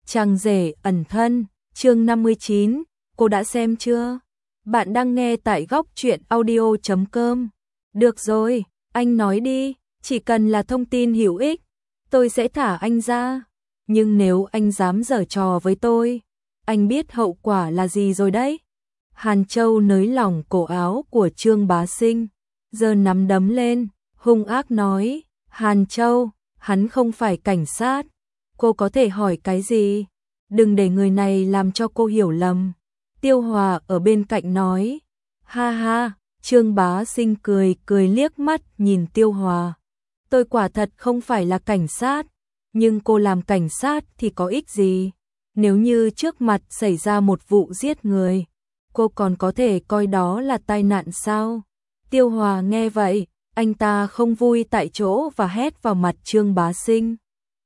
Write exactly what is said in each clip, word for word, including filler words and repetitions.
Chàng rể ẩn thân, chương năm mươi chín, cô đã xem chưa? Bạn đang nghe tại góc truyện audio chấm com. Được rồi, anh nói đi, chỉ cần là thông tin hữu ích, tôi sẽ thả anh ra. Nhưng nếu anh dám giở trò với tôi, anh biết hậu quả là gì rồi đấy. Hàn Châu nới lỏng cổ áo của Trương Bá Sinh, giơ nắm đấm lên, hung ác nói, Hàn Châu, hắn không phải cảnh sát. Cô có thể hỏi cái gì? Đừng để người này làm cho cô hiểu lầm. Tiêu Hòa ở bên cạnh nói. Ha ha, Trương Bá Sinh cười cười liếc mắt nhìn Tiêu Hòa. Tôi quả thật không phải là cảnh sát, nhưng cô làm cảnh sát thì có ích gì? Nếu như trước mặt xảy ra một vụ giết người, cô còn có thể coi đó là tai nạn sao? Tiêu Hòa nghe vậy, anh ta không vui tại chỗ và hét vào mặt Trương Bá Sinh.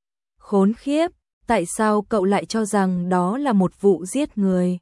Khốn khiếp, tại sao cậu lại cho rằng đó là một vụ giết người?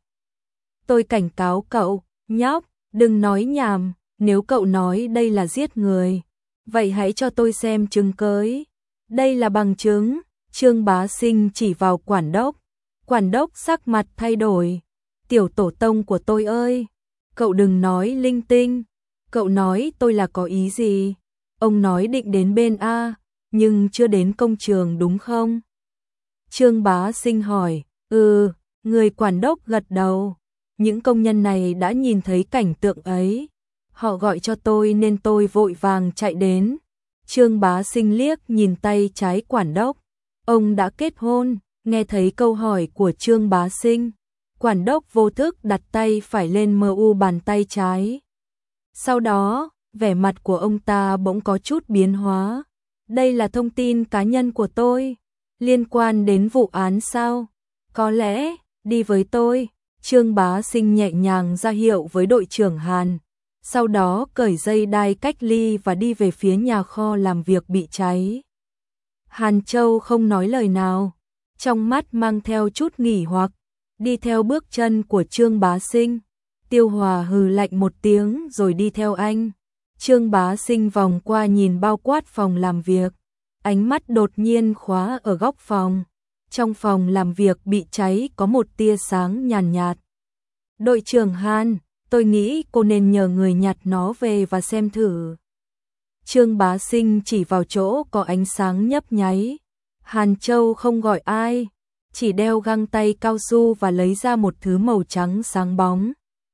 Tôi cảnh cáo cậu, nhóc, đừng nói nhảm, nếu cậu nói đây là giết người, vậy hãy cho tôi xem chứng cưới. Đây là bằng chứng, Trương Bá Sinh chỉ vào quản đốc. Quản đốc sắc mặt thay đổi. Tiểu tổ tông của tôi ơi, cậu đừng nói linh tinh. Cậu nói tôi là có ý gì? Ông nói định đến bên A, nhưng chưa đến công trường đúng không? Trương Bá Sinh hỏi, ừ, người quản đốc gật đầu. Những công nhân này đã nhìn thấy cảnh tượng ấy. Họ gọi cho tôi nên tôi vội vàng chạy đến. Trương Bá Sinh liếc nhìn tay trái quản đốc. Ông đã kết hôn, nghe thấy câu hỏi của Trương Bá Sinh. Quản đốc vô thức đặt tay phải lên mờ u bàn tay trái. Sau đó, vẻ mặt của ông ta bỗng có chút biến hóa. Đây là thông tin cá nhân của tôi. Liên quan đến vụ án sao? Có lẽ, đi với tôi. Trương Bá Sinh nhẹ nhàng ra hiệu với đội trưởng Hàn. Sau đó cởi dây đai cách ly và đi về phía nhà kho làm việc bị cháy. Hàn Châu không nói lời nào, trong mắt mang theo chút nghỉ hoặc, đi theo bước chân của Trương Bá Sinh. Tiêu Hòa hừ lạnh một tiếng rồi đi theo anh. Trương Bá Sinh vòng qua nhìn bao quát phòng làm việc. Ánh mắt đột nhiên khóa ở góc phòng. Trong phòng làm việc bị cháy có một tia sáng nhàn nhạt. Đội trưởng Hàn, tôi nghĩ cô nên nhờ người nhặt nó về và xem thử. Trương Bá Sinh chỉ vào chỗ có ánh sáng nhấp nháy. Hàn Châu không gọi ai, chỉ đeo găng tay cao su và lấy ra một thứ màu trắng sáng bóng.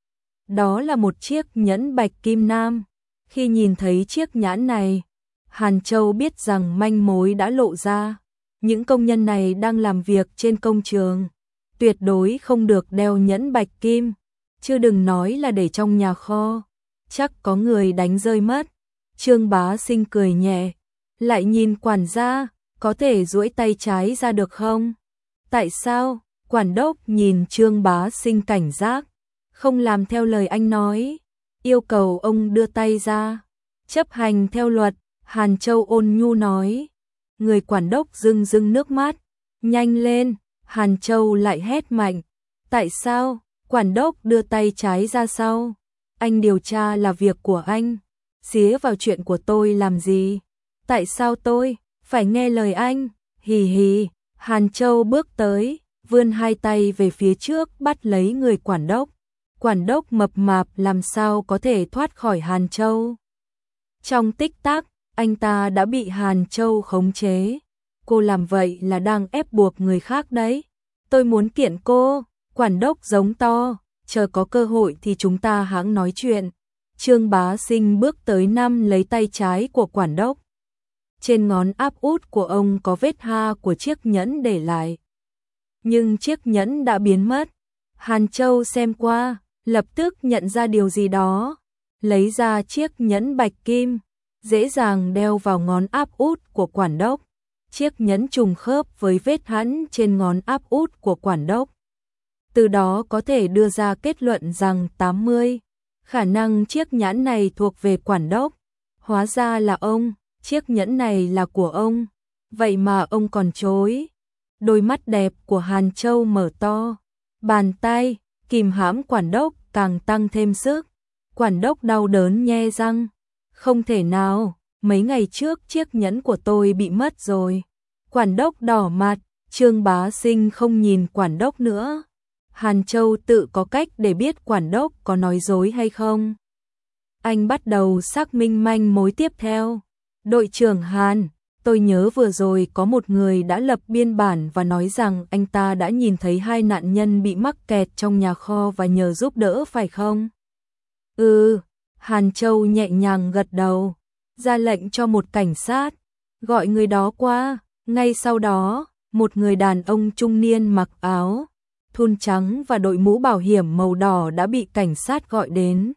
Đó là một chiếc nhẫn bạch kim nam. Khi nhìn thấy chiếc nhẫn này, Hàn Châu biết rằng manh mối đã lộ ra. Những công nhân này đang làm việc trên công trường, tuyệt đối không được đeo nhẫn bạch kim, chứ đừng nói là để trong nhà kho, chắc có người đánh rơi mất. Trương Bá Sinh cười nhẹ, lại nhìn quản gia, có thể duỗi tay trái ra được không? Tại sao? Quản đốc nhìn Trương Bá Sinh cảnh giác, không làm theo lời anh nói, yêu cầu ông đưa tay ra. Chấp hành theo luật, Hàn Châu ôn nhu nói. Người quản đốc rưng rưng nước mắt. Nhanh lên, Hàn Châu lại hét mạnh. Tại sao? Quản đốc đưa tay trái ra sau. Anh điều tra là việc của anh. Xía vào chuyện của tôi làm gì? Tại sao tôi phải nghe lời anh? Hì hì. Hàn Châu bước tới, vươn hai tay về phía trước bắt lấy người quản đốc. Quản đốc mập mạp làm sao có thể thoát khỏi Hàn Châu. Trong tích tắc, anh ta đã bị Hàn Châu khống chế. Cô làm vậy là đang ép buộc người khác đấy. Tôi muốn kiện cô. Quản đốc giống to, chờ có cơ hội thì chúng ta hãng nói chuyện. Trương Bá Sinh bước tới nắm lấy tay trái của quản đốc. Trên ngón áp út của ông có vết ha của chiếc nhẫn để lại. Nhưng chiếc nhẫn đã biến mất. Hàn Châu xem qua, lập tức nhận ra điều gì đó. Lấy ra chiếc nhẫn bạch kim, dễ dàng đeo vào ngón áp út của quản đốc. Chiếc nhẫn trùng khớp với vết hằn trên ngón áp út của quản đốc. Từ đó có thể đưa ra kết luận rằng tám mươi, khả năng chiếc nhẫn này thuộc về quản đốc. Hóa ra là ông, chiếc nhẫn này là của ông. Vậy mà ông còn chối. Đôi mắt đẹp của Hàn Châu mở to. Bàn tay, kìm hãm quản đốc càng tăng thêm sức. Quản đốc đau đớn nhe răng. Không thể nào, mấy ngày trước chiếc nhẫn của tôi bị mất rồi. Quản đốc đỏ mặt, Trương Bá Sinh không nhìn quản đốc nữa. Hàn Châu tự có cách để biết quản đốc có nói dối hay không. Anh bắt đầu xác minh manh mối tiếp theo. Đội trưởng Hàn, tôi nhớ vừa rồi có một người đã lập biên bản và nói rằng anh ta đã nhìn thấy hai nạn nhân bị mắc kẹt trong nhà kho và nhờ giúp đỡ phải không? Ừ, Hàn Châu nhẹ nhàng gật đầu, ra lệnh cho một cảnh sát, gọi người đó qua. Ngay sau đó, một người đàn ông trung niên mặc áo thun trắng và đội mũ bảo hiểm màu đỏ đã bị cảnh sát gọi đến.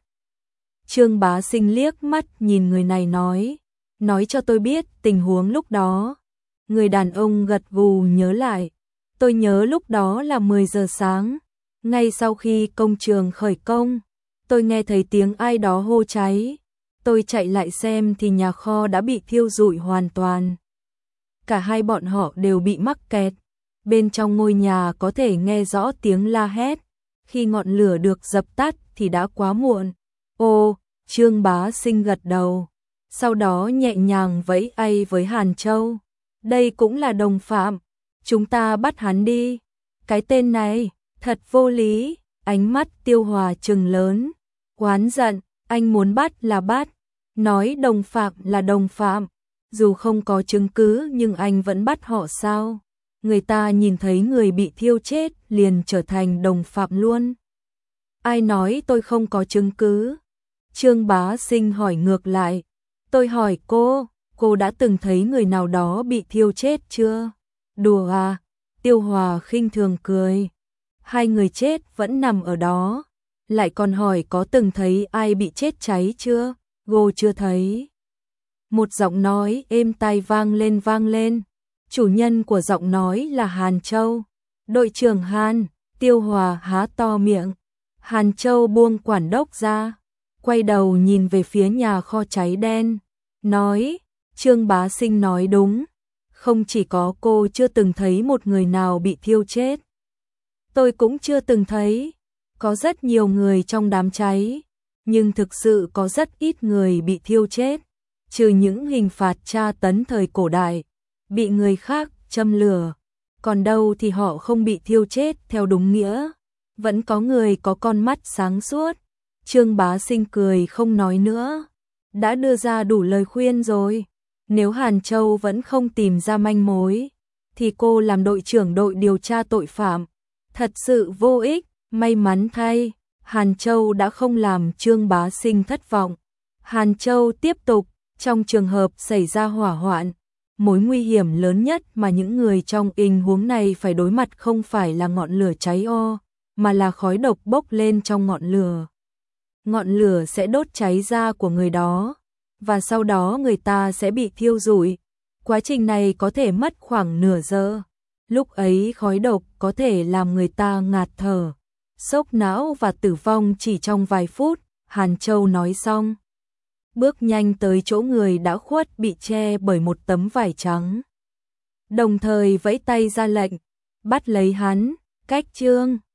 Trương Bá Sinh liếc mắt nhìn người này nói, nói cho tôi biết tình huống lúc đó. Người đàn ông gật gù nhớ lại, tôi nhớ lúc đó là mười giờ sáng, ngay sau khi công trường khởi công, tôi nghe thấy tiếng ai đó hô cháy. Tôi chạy lại xem thì nhà kho đã bị thiêu rụi hoàn toàn. Cả hai bọn họ đều bị mắc kẹt. Bên trong ngôi nhà có thể nghe rõ tiếng la hét. Khi ngọn lửa được dập tắt thì đã quá muộn. Ô, Trương Bá Sinh gật đầu. Sau đó nhẹ nhàng vẫy tay với Hàn Châu. Đây cũng là đồng phạm. Chúng ta bắt hắn đi. Cái tên này, thật vô lý. Ánh mắt Tiêu Hòa trừng lớn. Oán giận, anh muốn bắt là bắt. Nói đồng phạm là đồng phạm. Dù không có chứng cứ nhưng anh vẫn bắt họ sao? Người ta nhìn thấy người bị thiêu chết liền trở thành đồng phạm luôn. Ai nói tôi không có chứng cứ? Trương Bá Sinh hỏi ngược lại. Tôi hỏi cô, cô đã từng thấy người nào đó bị thiêu chết chưa? Đùa à? Tiêu Hòa khinh thường cười. Hai người chết vẫn nằm ở đó. Lại còn hỏi có từng thấy ai bị chết cháy chưa? Cô chưa thấy. Một giọng nói êm tai vang lên vang lên. Chủ nhân của giọng nói là Hàn Châu. Đội trưởng Hàn, Tiêu Hòa há to miệng. Hàn Châu buông quản đốc ra, quay đầu nhìn về phía nhà kho cháy đen, nói, Trương Bá Sinh nói đúng, không chỉ có cô chưa từng thấy một người nào bị thiêu chết. Tôi cũng chưa từng thấy, có rất nhiều người trong đám cháy, nhưng thực sự có rất ít người bị thiêu chết, trừ những hình phạt tra tấn thời cổ đại, bị người khác châm lửa, còn đâu thì họ không bị thiêu chết theo đúng nghĩa. Vẫn có người có con mắt sáng suốt. Trương Bá Sinh cười không nói nữa. Đã đưa ra đủ lời khuyên rồi. Nếu Hàn Châu vẫn không tìm ra manh mối, thì cô làm đội trưởng đội điều tra tội phạm. Thật sự vô ích. May mắn thay, Hàn Châu đã không làm Trương Bá Sinh thất vọng. Hàn Châu tiếp tục, trong trường hợp xảy ra hỏa hoạn, mối nguy hiểm lớn nhất mà những người trong tình huống này phải đối mặt không phải là ngọn lửa cháy o, mà là khói độc bốc lên trong ngọn lửa. Ngọn lửa sẽ đốt cháy da của người đó, và sau đó người ta sẽ bị thiêu rụi. Quá trình này có thể mất khoảng nửa giờ. Lúc ấy khói độc có thể làm người ta ngạt thở, sốc não và tử vong chỉ trong vài phút. Hàn Châu nói xong, bước nhanh tới chỗ người đã khuất bị che bởi một tấm vải trắng. Đồng thời vẫy tay ra lệnh, bắt lấy hắn, cách Trương